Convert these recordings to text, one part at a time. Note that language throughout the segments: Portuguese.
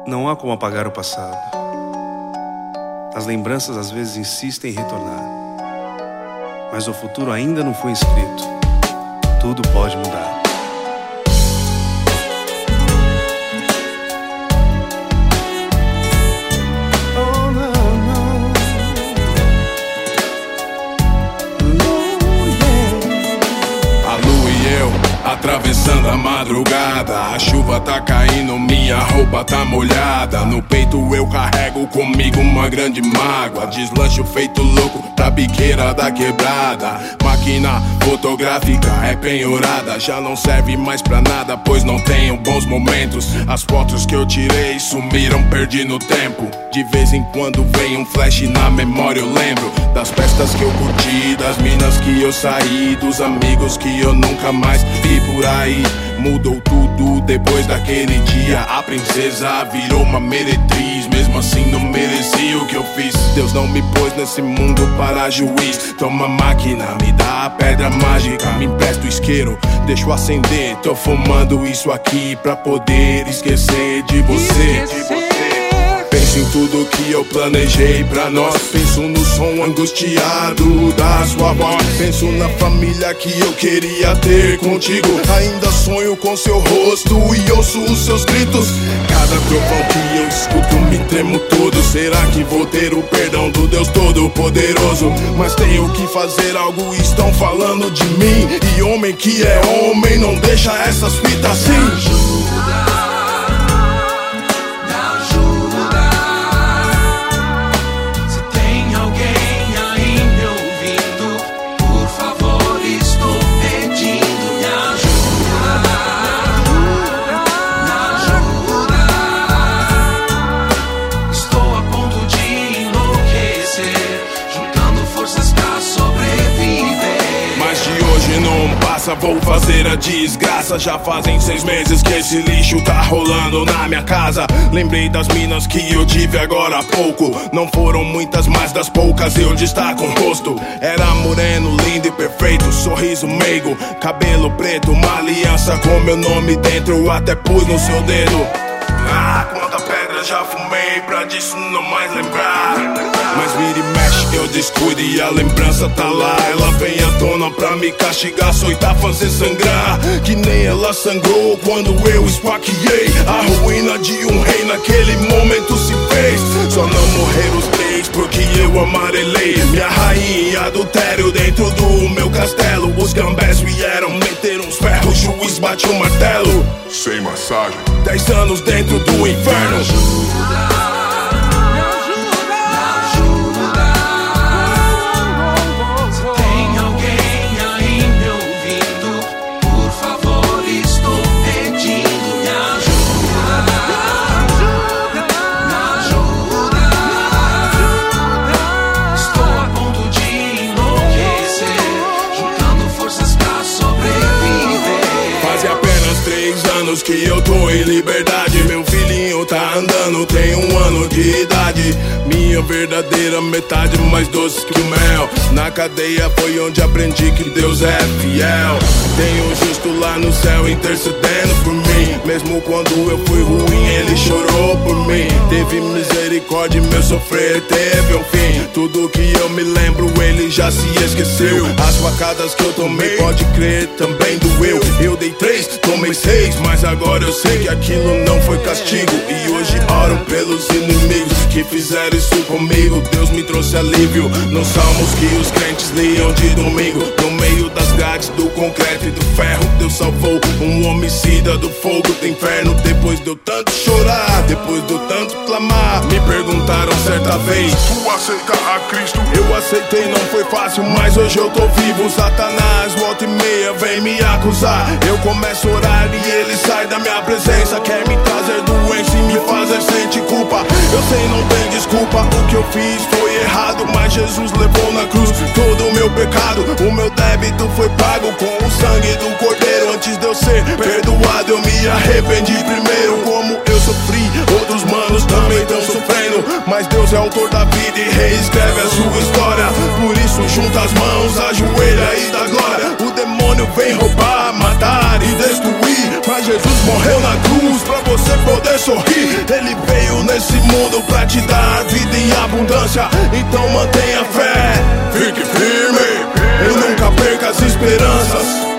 Não há como apagar o passado. As lembranças às vezes insistem em retornar, mas o futuro ainda não foi escrito. Tudo pode mudar. Atravessando a madrugada, a chuva tá caindo, minha roupa tá molhada. No peito eu carrego comigo uma grande mágoa. Deslancho feito louco pra biqueira da quebrada. Máquina fotográfica é penhorada, já não serve mais pra nada, pois não tenho bons momentos. As fotos que eu tirei sumiram, perdi no tempo. De vez em quando vem um flash na memória, eu lembro das festas que eu curti, das minas que eu saí, dos amigos que eu nunca mais vi por aí. Mudou tudo depois daquele dia. A princesa virou uma meretriz, mesmo assim não merecia o que eu fiz. Deus não me pôs nesse mundo para juiz. Toma máquina, me dá a pedra mágica, me empresta o isqueiro, deixa eu acender. Tô fumando isso aqui pra poder esquecer de você. Penso em tudo que eu planejei pra nós. Penso no som angustiado da sua voz. Penso na família que eu queria ter contigo. Ainda sonho com seu rosto e ouço os seus gritos. Cada trovão que eu escuto me tremo todo. Será que vou ter o perdão do Deus Todo-Poderoso? Mas tenho que fazer algo, estão falando de mim. E homem que é homem não deixa essas fitas assim. Vou fazer a desgraça. Já fazem 6 meses que esse lixo tá rolando na minha casa. Lembrei das minas que eu tive agora há pouco. Não foram muitas, mas das poucas eu destaco o rosto. Era moreno, lindo e perfeito, sorriso meigo, cabelo preto, uma aliança com meu nome dentro, eu até pus no seu dedo. Ah, quanta pedra já fumei pra disso não mais lembrar. Mas vira e mexe, eu descuido e a lembrança tá lá. Ela vem à tona pra me castigar, açoitar, fazer sangrar. Que nem ela sangrou quando eu esfaqueei. A ruína de um rei naquele momento se fez. Só não morreram os 3 porque eu amarelei minha rainha em adultério dentro do meu castelo. Os gambés vieram meter uns ferros, o juiz bate o martelo. Sem massagem. 10 anos dentro do inferno. Que eu tô em liberdade, meu filhinho tá andando, tem 1 ano de idade. Minha verdadeira metade, mais doce que o mel. Na cadeia foi onde aprendi que Deus é fiel. Tenho justo lá no céu intercedendo por mim. Mesmo quando eu fui ruim, ele chorou por mim. Teve misericórdia, meu sofrer teve um fim. Tudo que eu me lembro, ele já se esqueceu. As facadas que eu tomei, pode crer, também doeu. Eu dei 3, tomei 6, mas agora eu sei que aquilo não foi castigo. E hoje oro pelos inimigos que fizeram isso comigo. Deus me trouxe alívio nos salmos que os crentes liam de domingo. No meio das grades do concreto e do ferro, Deus salvou um homicida do fogo do inferno. Depois deu tanto chorar, depois deu tanto clamar. Me perguntaram certa vez: tu aceita a Cristo? Eu aceitei, não foi fácil, mas hoje eu tô vivo. Satanás volta e meia vem me acusar. Eu começo a orar e ele sai da minha presença. Quer me trazer doença e me fazer sentir culpa. Eu sei, não tem desculpa, o que eu fiz foi errado, mas Jesus levou na cruz todo o meu pecado. O meu débito foi pago com o sangue do Cordeiro. Antes de eu ser perdoado, eu me arrependi primeiro. Como eu sofri, outros manos também estão sofrendo, mas Deus é autor da vida e reescreve a sua história. Por isso junta as mãos, ajoelha e dá glória. O demônio vem roubar, matar e destruir, mas Jesus Jesus morreu na cruz pra você poder sorrir. Ele veio nesse mundo pra te dar vida em abundância. Então mantenha fé, fique firme e nunca perca as esperanças.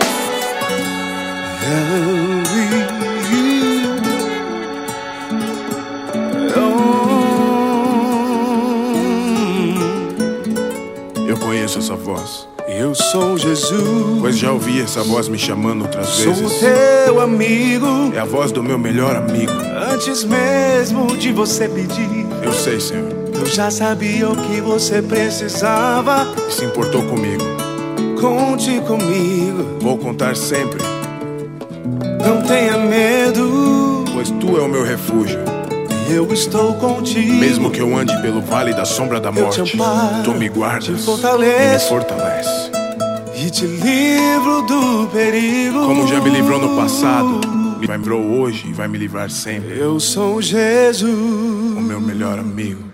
Eu conheço essa voz. Eu sou Jesus, pois já ouvi essa voz me chamando outras vezes. sou teu amigo, é a voz do meu melhor amigo. Antes mesmo de você pedir, eu sei, Senhor. Eu já sabia o que você precisava e se importou comigo. Conte comigo, vou contar sempre. Não tenha medo, pois tu é o meu refúgio. Eu estou contigo. Mesmo que eu ande pelo vale da sombra da morte, tu me guardas, te fortalece, e me fortalece. E te livro do perigo. Como já me livrou no passado, me livrou hoje e vai me livrar sempre. Eu sou Jesus, o meu melhor amigo.